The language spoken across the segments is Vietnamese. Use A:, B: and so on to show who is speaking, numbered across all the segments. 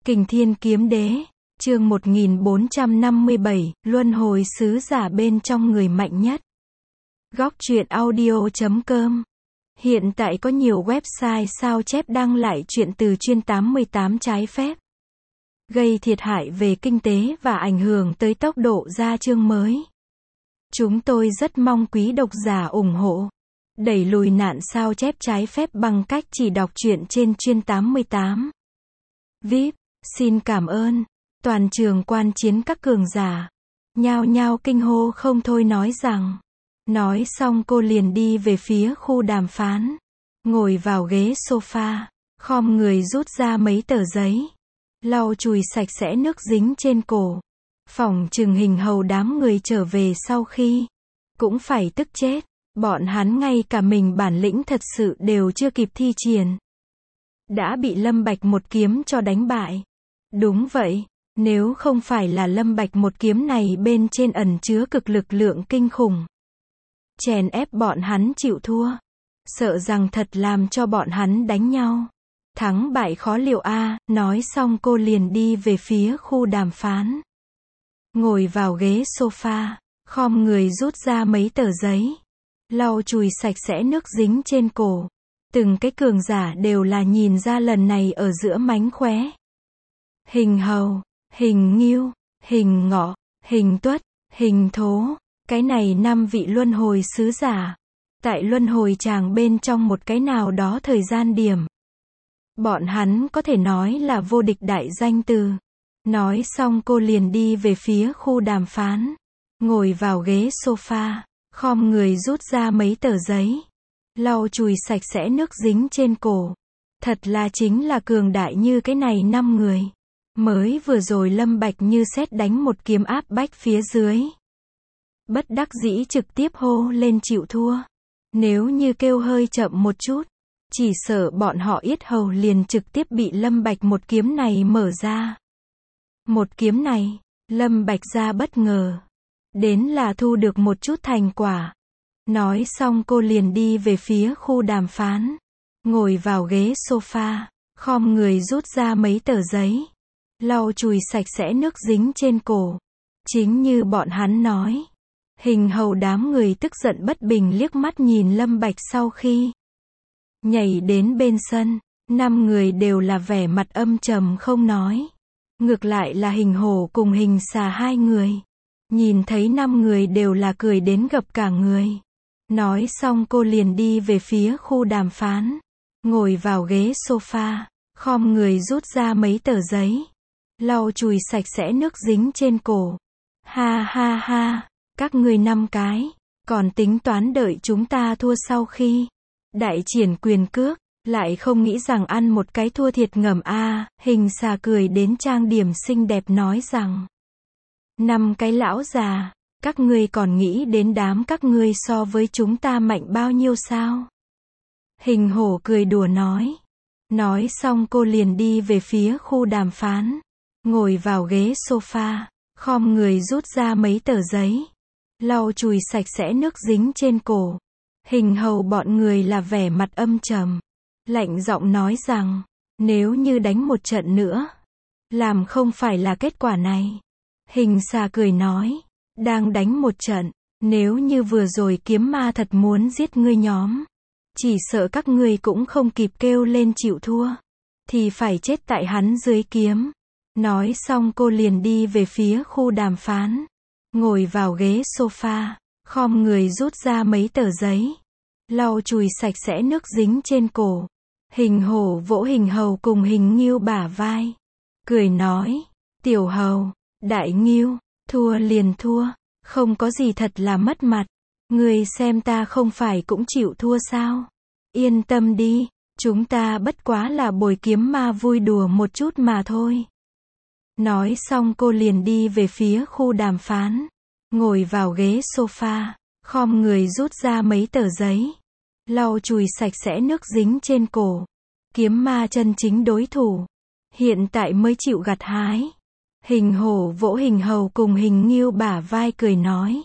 A: Kình Thiên Kiếm Đế, chương 1457, Luân Hồi Sứ Giả bên trong người mạnh nhất. Góc truyện audio.com. Hiện tại có nhiều website sao chép đăng lại truyện từ chuyên 88 trái phép, gây thiệt hại về kinh tế và ảnh hưởng tới tốc độ ra chương mới. Chúng tôi rất mong quý độc giả ủng hộ, đẩy lùi nạn sao chép trái phép bằng cách chỉ đọc truyện trên chuyên 88. VIP, xin cảm ơn. Toàn trường quan chiến các cường giả nhao nhao kinh hô không thôi nói rằng. Nói xong cô liền đi về phía khu đàm phán, ngồi vào ghế sofa, khom người rút ra mấy tờ giấy, lau chùi sạch sẽ nước dính trên cổ. Phỏng chừng Hình Hầu đám người trở về sau khi cũng phải tức chết, bọn hắn ngay cả mình bản lĩnh thật sự đều chưa kịp thi triển, đã bị Lâm Bạch một kiếm cho đánh bại. Đúng vậy, nếu không phải là Lâm Bạch một kiếm này bên trên ẩn chứa cực lực lượng kinh khủng, chèn ép bọn hắn chịu thua, sợ rằng thật làm cho bọn hắn đánh nhau, thắng bại khó liệu a. Nói xong cô liền đi về phía khu đàm phán, ngồi vào ghế sofa, khom người rút ra mấy tờ giấy, lau chùi sạch sẽ nước dính trên cổ. Từng cái cường giả đều là nhìn ra lần này ở giữa mánh khóe. Hình Hầu, Hình Ngưu, Hình Ngọ, Hình Tuất, Hình Thố, cái này 5 vị luân hồi sứ giả, tại luân hồi tràng bên trong một cái nào đó thời gian điểm, bọn hắn có thể nói là vô địch đại danh từ. Nói xong cô liền đi về phía khu đàm phán, ngồi vào ghế sofa, khom người rút ra mấy tờ giấy, lau chùi sạch sẽ nước dính trên cổ. Thật là chính là cường đại như cái này 5 người. Mới vừa rồi Lâm Bạch như sét đánh một kiếm áp bách phía dưới, bất đắc dĩ trực tiếp hô lên chịu thua. Nếu như kêu hơi chậm một chút, chỉ sợ bọn họ yết hầu liền trực tiếp bị Lâm Bạch một kiếm này mở ra. Một kiếm này, Lâm Bạch ra bất ngờ, đến là thu được một chút thành quả. Nói xong cô liền đi về phía khu đàm phán, ngồi vào ghế sofa, khom người rút ra mấy tờ giấy, lau chùi sạch sẽ nước dính trên cổ. Chính như bọn hắn nói, Hình Hầu đám người tức giận bất bình liếc mắt nhìn Lâm Bạch sau khi nhảy đến bên sân, 5 người đều là vẻ mặt âm trầm không nói. Ngược lại là Hình Hổ cùng Hình Xà 2 người, nhìn thấy 5 người đều là cười đến gập cả người. Nói xong cô liền đi về phía khu đàm phán, ngồi vào ghế sofa, khom người rút ra mấy tờ giấy, lau chùi sạch sẽ nước dính trên cổ. Ha ha ha, các ngươi 5 cái, còn tính toán đợi chúng ta thua sau khi đại triển quyền cước, lại không nghĩ rằng ăn một cái thua thiệt ngầm a. Hình Xà cười đến trang điểm xinh đẹp nói rằng, 5 cái lão già, các ngươi còn nghĩ đến đám các ngươi so với chúng ta mạnh bao nhiêu sao? Hình Hổ cười đùa nói. Nói xong cô liền đi về phía khu đàm phán, ngồi vào ghế sofa, khom người rút ra mấy tờ giấy, lau chùi sạch sẽ nước dính trên cổ. Hình Hầu bọn người là vẻ mặt âm trầm, lạnh giọng nói rằng, nếu như đánh một trận nữa, làm không phải là kết quả này. Hình Xà cười nói, đang đánh một trận, nếu như vừa rồi kiếm ma thật muốn giết ngươi nhóm, chỉ sợ các ngươi cũng không kịp kêu lên chịu thua, thì phải chết tại hắn dưới kiếm. Nói xong cô liền đi về phía khu đàm phán, ngồi vào ghế sofa, khom người rút ra mấy tờ giấy, lau chùi sạch sẽ nước dính trên cổ. Hình Hổ vỗ Hình Hầu cùng Hình Ngưu bả vai, cười nói, Tiểu Hầu, Đại Ngưu, thua liền thua, không có gì thật là mất mặt. Ngươi xem ta không phải cũng chịu thua sao? Yên tâm đi, chúng ta bất quá là bồi kiếm ma vui đùa một chút mà thôi. Nói xong cô liền đi về phía khu đàm phán, ngồi vào ghế sofa, khom người rút ra mấy tờ giấy, lau chùi sạch sẽ nước dính trên cổ. Kiếm ma chân chính đối thủ, hiện tại mới chịu gặt hái. Hình Hổ vỗ Hình Hầu cùng Hình Ngưu bả vai cười nói.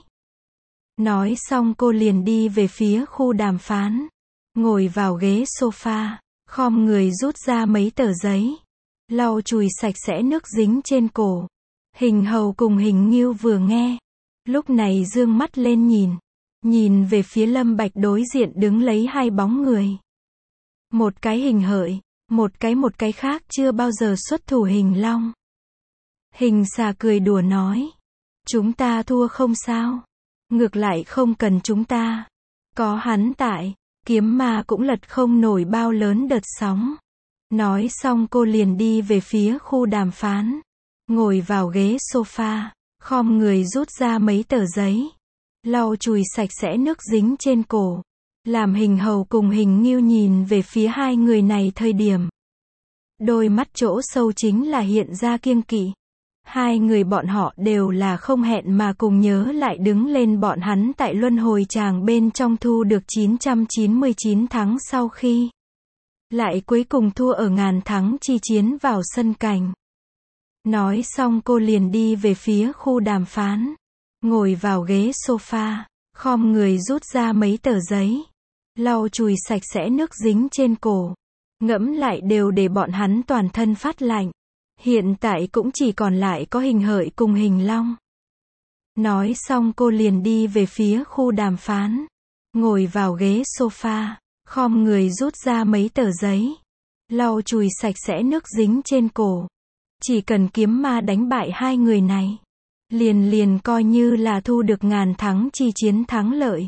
A: Nói xong cô liền đi về phía khu đàm phán, ngồi vào ghế sofa, khom người rút ra mấy tờ giấy, lau chùi sạch sẽ nước dính trên cổ. Hình hầu cùng hình ngưu vừa nghe, lúc này dương mắt lên nhìn về phía Lâm Bạch đối diện đứng lấy hai bóng người. Một cái Hình Hợi, một cái khác chưa bao giờ xuất thủ Hình Long. Hình Xà cười đùa nói, chúng ta thua không sao, ngược lại không cần chúng ta. Có hắn tại, kiếm ma cũng lật không nổi bao lớn đợt sóng. Nói xong cô liền đi về phía khu đàm phán, ngồi vào ghế sofa, khom người rút ra mấy tờ giấy, lau chùi sạch sẽ nước dính trên cổ, làm Hình Hầu cùng Hình Ngưu nhìn về phía hai người này thời điểm. Đôi mắt chỗ sâu chính là hiện ra kiêng kỵ. Hai người bọn họ đều là không hẹn mà cùng nhớ lại đứng lên bọn hắn tại luân hồi tràng bên trong thu được 999 thắng sau khi lại cuối cùng thua ở ngàn thắng chi chiến vào sân cảnh. Nói xong cô liền đi về phía khu đàm phán, ngồi vào ghế sofa, khom người rút ra mấy tờ giấy, lau chùi sạch sẽ nước dính trên cổ, ngẫm lại đều để bọn hắn toàn thân phát lạnh. Hiện tại cũng chỉ còn lại có Hình Hợi cùng Hình Long. Nói xong cô liền đi về phía khu đàm phán, ngồi vào ghế sofa, khom người rút ra mấy tờ giấy, lau chùi sạch sẽ nước dính trên cổ. Chỉ cần kiếm ma đánh bại hai người này, liền coi như là thu được ngàn thắng chi chiến thắng lợi.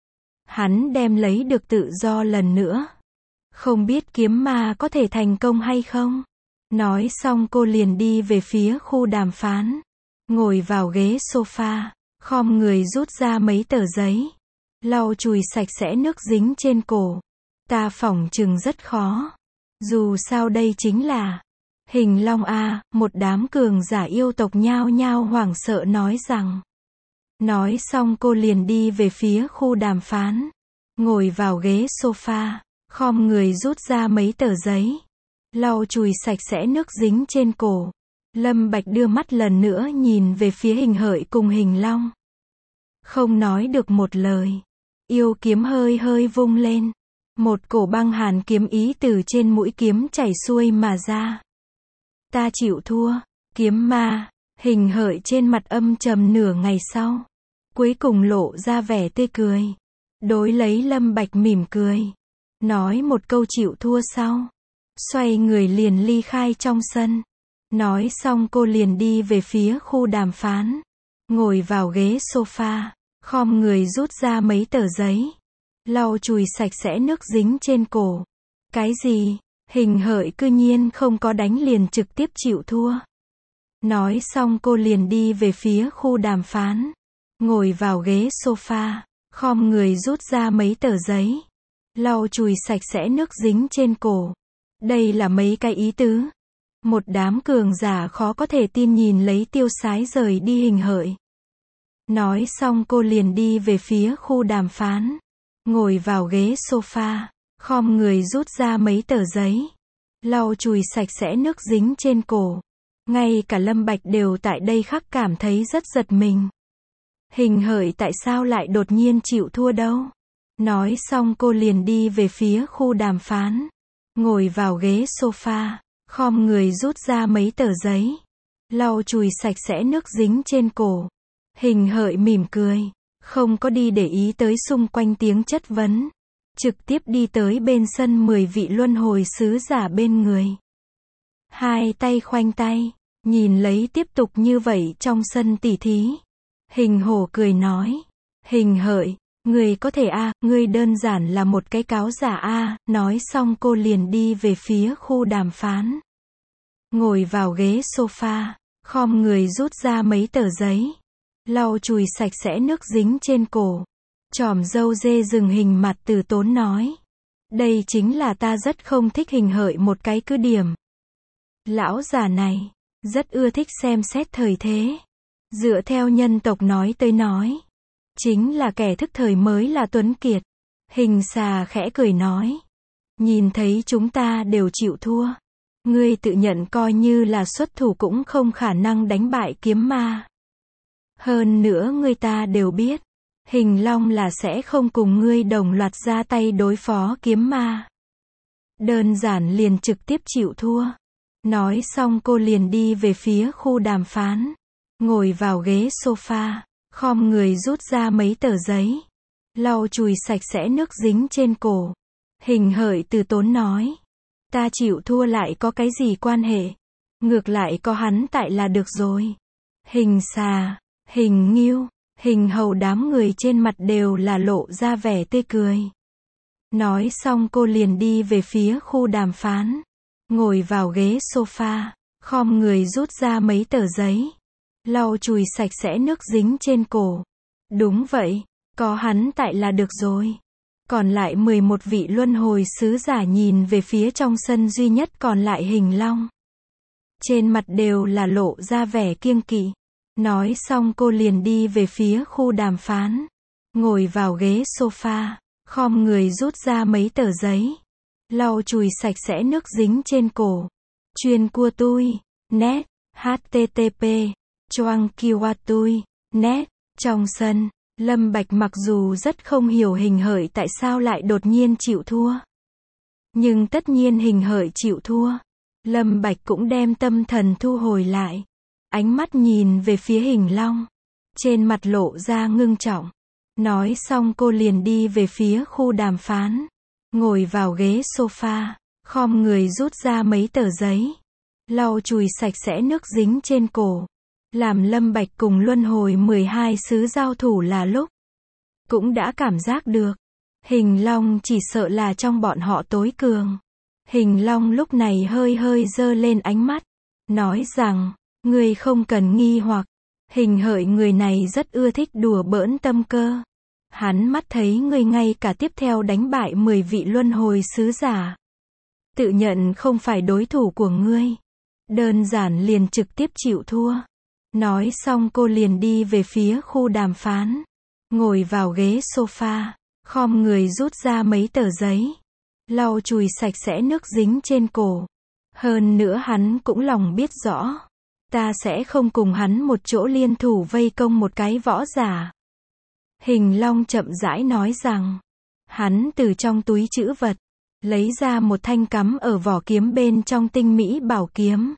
A: Hắn đem lấy được tự do lần nữa. Không biết kiếm ma có thể thành công hay không? Nói xong cô liền đi về phía khu đàm phán, ngồi vào ghế sofa, khom người rút ra mấy tờ giấy, lau chùi sạch sẽ nước dính trên cổ. Ta phỏng chừng rất khó. Dù sao đây chính là Hình Long a. Một đám cường giả yêu tộc nhao nhao hoảng sợ nói rằng. Nói xong cô liền đi về phía khu đàm phán, ngồi vào ghế sofa, khom người rút ra mấy tờ giấy, lau chùi sạch sẽ nước dính trên cổ. Lâm Bạch đưa mắt lần nữa nhìn về phía Hình Hợi cùng Hình Long. Không nói được một lời. Yêu kiếm hơi vung lên. Một cổ băng hàn kiếm ý từ trên mũi kiếm chảy xuôi mà ra. Ta chịu thua. Kiếm ma. Hình Hợi trên mặt âm trầm nửa ngày sau, cuối cùng lộ ra vẻ tươi cười. Đối lấy Lâm Bạch mỉm cười, nói một câu chịu thua sau, xoay người liền ly khai trong sân. Nói xong cô liền đi về phía khu đàm phán, ngồi vào ghế sofa, khom người rút ra mấy tờ giấy, lau chùi sạch sẽ nước dính trên cổ. Cái gì? Hình Hợi cư nhiên không có đánh liền trực tiếp chịu thua. Nói xong cô liền đi về phía khu đàm phán, ngồi vào ghế sofa, khom người rút ra mấy tờ giấy, lau chùi sạch sẽ nước dính trên cổ. Đây là mấy cái ý tứ. Một đám cường giả khó có thể tin nhìn lấy tiêu sái rời đi Hình Hợi. Nói xong cô liền đi về phía khu đàm phán, ngồi vào ghế sofa, khom người rút ra mấy tờ giấy, lau chùi sạch sẽ nước dính trên cổ. Ngay cả Lâm Bạch đều tại đây khắc cảm thấy rất giật mình. Hình Hợi tại sao lại đột nhiên chịu thua đâu? Nói xong cô liền đi về phía khu đàm phán, ngồi vào ghế sofa, khom người rút ra mấy tờ giấy, lau chùi sạch sẽ nước dính trên cổ. Hình Hợi mỉm cười, không có đi để ý tới xung quanh tiếng chất vấn, trực tiếp đi tới bên sân 10 vị luân hồi sứ giả bên người. Hai tay khoanh tay, nhìn lấy tiếp tục như vậy trong sân tỉ thí. Hình Hổ cười nói, Hình Hợi, ngươi có thể ngươi đơn giản là một cái cáo giả nói xong cô liền đi về phía khu đàm phán, ngồi vào ghế sofa, khom người rút ra mấy tờ giấy, lau chùi sạch sẽ nước dính trên cổ. Chòm râu dê rừng Hình mặt từ tốn nói, đây chính là ta rất không thích Hình Hợi một cái cứ điểm. Lão già này rất ưa thích xem xét thời thế. Dựa theo nhân tộc nói tới nói, chính là kẻ thức thời mới là tuấn kiệt. Hình Xà khẽ cười nói, nhìn thấy chúng ta đều chịu thua, ngươi tự nhận coi như là xuất thủ cũng không khả năng đánh bại kiếm ma. Hơn nữa người ta đều biết, Hình Long là sẽ không cùng ngươi đồng loạt ra tay đối phó kiếm ma. Đơn giản liền trực tiếp chịu thua. Nói xong cô liền đi về phía khu đàm phán. Ngồi vào ghế sofa, khom người rút ra mấy tờ giấy. Lau chùi sạch sẽ nước dính trên cổ. Hình hợi từ tốn nói. Ta chịu thua lại có cái gì quan hệ. Ngược lại có hắn tại là được rồi. Hình xà, hình ngưu, hình hầu đám người trên mặt đều là lộ ra vẻ tươi cười. Nói xong cô liền đi về phía khu đàm phán. Ngồi vào ghế sofa, khom người rút ra mấy tờ giấy. Lau chùi sạch sẽ nước dính trên cổ. Đúng vậy, có hắn tại là được rồi. Còn lại 11 vị luân hồi sứ giả nhìn về phía trong sân duy nhất còn lại hình long. Trên mặt đều là lộ ra vẻ kiêng kỵ. Nói xong cô liền đi về phía khu đàm phán. Ngồi vào ghế sofa, khom người rút ra mấy tờ giấy. Lau chùi sạch sẽ nước dính trên cổ. Chuyên cua tui, net, http, choang kiwa tui, net. Trong sân, Lâm Bạch mặc dù rất không hiểu hình hợi tại sao lại đột nhiên chịu thua. Nhưng tất nhiên hình hợi chịu thua. Lâm Bạch cũng đem tâm thần thu hồi lại. Ánh mắt nhìn về phía hình long. Trên mặt lộ ra ngưng trọng. Nói xong cô liền đi về phía khu đàm phán. Ngồi vào ghế sofa, khom người rút ra mấy tờ giấy. Lau chùi sạch sẽ nước dính trên cổ. Làm Lâm Bạch cùng luân hồi 12 sứ giao thủ là lúc. Cũng đã cảm giác được. Hình long chỉ sợ là trong bọn họ tối cường. Hình long lúc này hơi hơi giơ lên ánh mắt. Nói rằng, ngươi không cần nghi hoặc. Hình hợi người này rất ưa thích đùa bỡn tâm cơ. Hắn mắt thấy ngươi ngay cả tiếp theo đánh bại 10 vị luân hồi sứ giả. Tự nhận không phải đối thủ của ngươi. Đơn giản liền trực tiếp chịu thua. Nói xong cô liền đi về phía khu đàm phán. Ngồi vào ghế sofa, khom người rút ra mấy tờ giấy. Lau chùi sạch sẽ nước dính trên cổ. Hơn nữa hắn cũng lòng biết rõ. Ta sẽ không cùng hắn một chỗ liên thủ vây công một cái võ giả. Hình long chậm rãi nói rằng. Hắn từ trong túi trữ vật. Lấy ra một thanh cắm ở vỏ kiếm bên trong tinh mỹ bảo kiếm.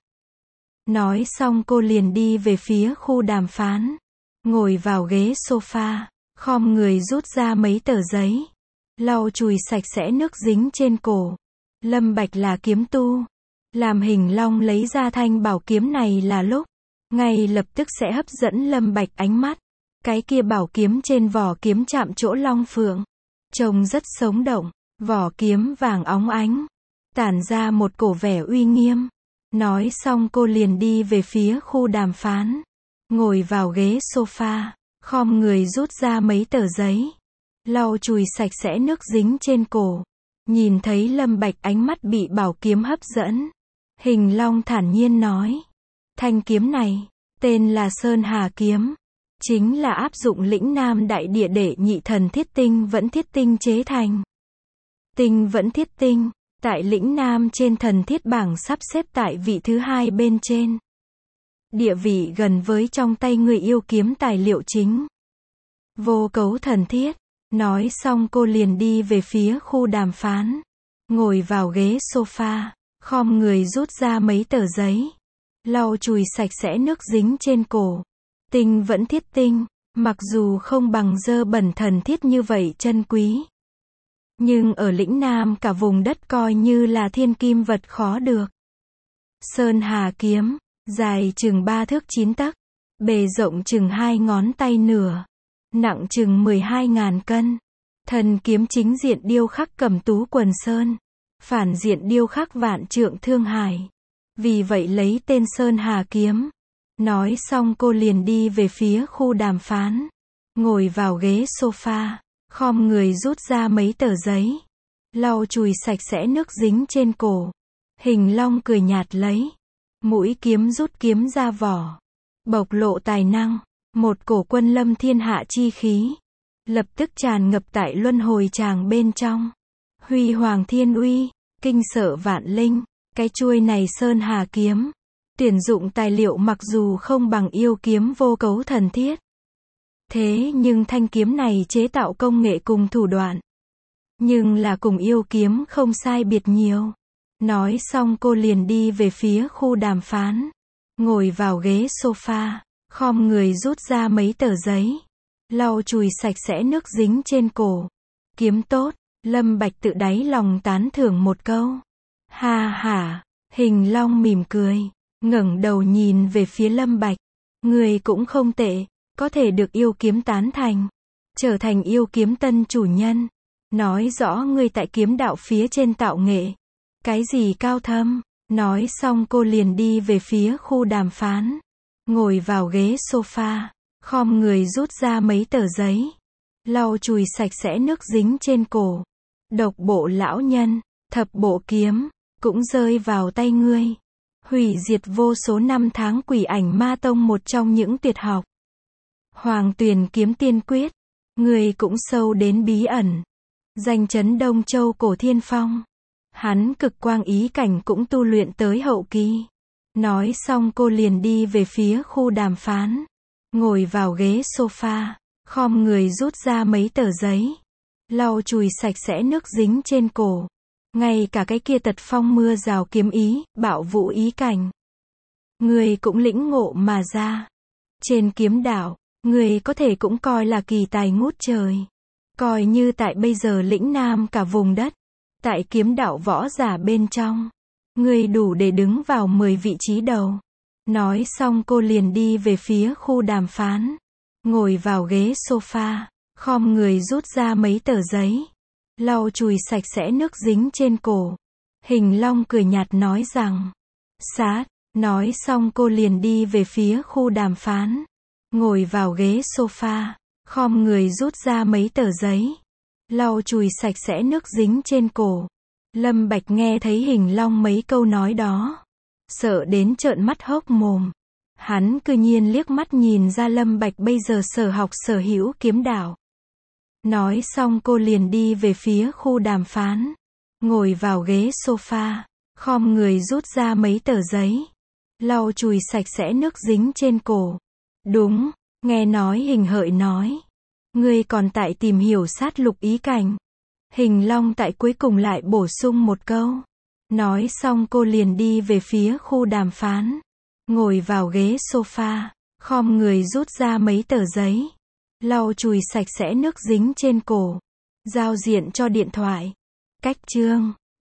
A: Nói xong cô liền đi về phía khu đàm phán. Ngồi vào ghế sofa, khom người rút ra mấy tờ giấy. Lau chùi sạch sẽ nước dính trên cổ. Lâm Bạch là kiếm tu. Làm hình long lấy ra thanh bảo kiếm này là lúc. Ngay lập tức sẽ hấp dẫn Lâm Bạch ánh mắt. Cái kia bảo kiếm trên vỏ kiếm chạm chỗ long phượng. Trông rất sống động. Vỏ kiếm vàng óng ánh. Tản ra một cổ vẻ uy nghiêm. Nói xong cô liền đi về phía khu đàm phán. Ngồi vào ghế sofa, khom người rút ra mấy tờ giấy. Lau chùi sạch sẽ nước dính trên cổ. Nhìn thấy Lâm Bạch ánh mắt bị bảo kiếm hấp dẫn. Hình long thản nhiên nói. Thanh kiếm này, tên là Sơn Hà Kiếm. Chính là áp dụng lĩnh Nam Đại Địa đệ nhị thần thiết tinh vẫn thiết tinh chế thành. Tinh vẫn thiết tinh. Tại lĩnh Nam trên thần thiết bảng sắp xếp tại vị thứ 2 bên trên. Địa vị gần với trong tay người yêu kiếm tài liệu chính. Vô cấu thần thiết. Nói xong cô liền đi về phía khu đàm phán. Ngồi vào ghế sofa, khom người rút ra mấy tờ giấy. Lau chùi sạch sẽ nước dính trên cổ. Tinh vẫn thiết tinh, mặc dù không bằng dơ bẩn thần thiết như vậy chân quý. Nhưng ở lĩnh Nam cả vùng đất coi như là thiên kim vật khó được. Sơn Hà Kiếm, dài chừng 3 thước 9 tấc, bề rộng chừng 2 ngón tay nửa, nặng chừng 12.000 cân. Thân kiếm chính diện điêu khắc Cẩm Tú Quần Sơn, phản diện điêu khắc Vạn Trượng Thương Hải. Vì vậy lấy tên Sơn Hà Kiếm. Nói xong cô liền đi về phía khu đàm phán. Ngồi vào ghế sofa. Khom người rút ra mấy tờ giấy. Lau chùi sạch sẽ nước dính trên cổ. Hình long cười nhạt lấy. Mũi kiếm rút kiếm ra vỏ. Bộc lộ tài năng. Một cổ quân lâm thiên hạ chi khí. Lập tức tràn ngập tại luân hồi tràng bên trong. Huy hoàng thiên uy. Kinh sợ vạn linh. Cái chuôi này Sơn Hà Kiếm. Tuyển dụng tài liệu mặc dù không bằng yêu kiếm vô cấu thần thiết. Thế nhưng thanh kiếm này chế tạo công nghệ cùng thủ đoạn. Nhưng là cùng yêu kiếm không sai biệt nhiều. Nói xong cô liền đi về phía khu đàm phán. Ngồi vào ghế sofa, khom người rút ra mấy tờ giấy. Lau chùi sạch sẽ nước dính trên cổ. Kiếm tốt, Lâm Bạch tự đáy lòng tán thưởng một câu. Ha ha, Hình Long mỉm cười, ngẩng đầu nhìn về phía Lâm Bạch. Người cũng không tệ, có thể được yêu kiếm tán thành. Trở thành yêu kiếm tân chủ nhân. Nói rõ ngươi tại kiếm đạo phía trên tạo nghệ. Cái gì cao thâm? Nói xong cô liền đi về phía khu đàm phán. Ngồi vào ghế sofa, khom người rút ra mấy tờ giấy. Lau chùi sạch sẽ nước dính trên cổ. Độc bộ lão nhân, thập bộ kiếm, cũng rơi vào tay ngươi. Hủy diệt vô số năm tháng quỷ ảnh ma tông một trong những tuyệt học. Hoàng Tuyền kiếm tiên quyết, ngươi cũng sâu đến bí ẩn. Danh chấn Đông Châu cổ thiên phong. Hắn cực quang ý cảnh cũng tu luyện tới hậu kỳ. Nói xong cô liền đi về phía khu đàm phán. Ngồi vào ghế sofa, khom người rút ra mấy tờ giấy. Lau chùi sạch sẽ nước dính trên cổ. Ngay cả cái kia tật phong mưa rào kiếm ý, bạo vũ ý cảnh. Người cũng lĩnh ngộ mà ra. Trên kiếm đạo, người có thể cũng coi là kỳ tài ngút trời. Coi như tại bây giờ lĩnh nam cả vùng đất. Tại kiếm đạo võ giả bên trong, người đủ để đứng vào 10 vị trí đầu. Nói xong cô liền đi về phía khu đàm phán. Ngồi vào ghế sofa, khom người rút ra mấy tờ giấy. Lau chùi sạch sẽ nước dính trên cổ. Hình Long cười nhạt nói rằng, sát. Nói xong cô liền đi về phía khu đàm phán. Ngồi vào ghế sofa, khom người rút ra mấy tờ giấy. Lau chùi sạch sẽ nước dính trên cổ. Lâm Bạch nghe thấy Hình Long mấy câu nói đó, sợ đến trợn mắt hốc mồm. Hắn cư nhiên liếc mắt nhìn ra Lâm Bạch bây giờ sở học sở hữu kiếm đạo. Nói xong cô liền đi về phía khu đàm phán. Ngồi vào ghế sofa, khom người rút ra mấy tờ giấy. Lau chùi sạch sẽ nước dính trên cổ. Đúng, nghe nói Hình Hợi nói. Ngươi còn tại tìm hiểu sát lục ý cảnh. Hình Long tại cuối cùng lại bổ sung một câu. Nói xong cô liền đi về phía khu đàm phán. Ngồi vào ghế sofa, khom người rút ra mấy tờ giấy. Lau chùi sạch sẽ nước dính trên cổ. Giao diện cho điện thoại. Cách chương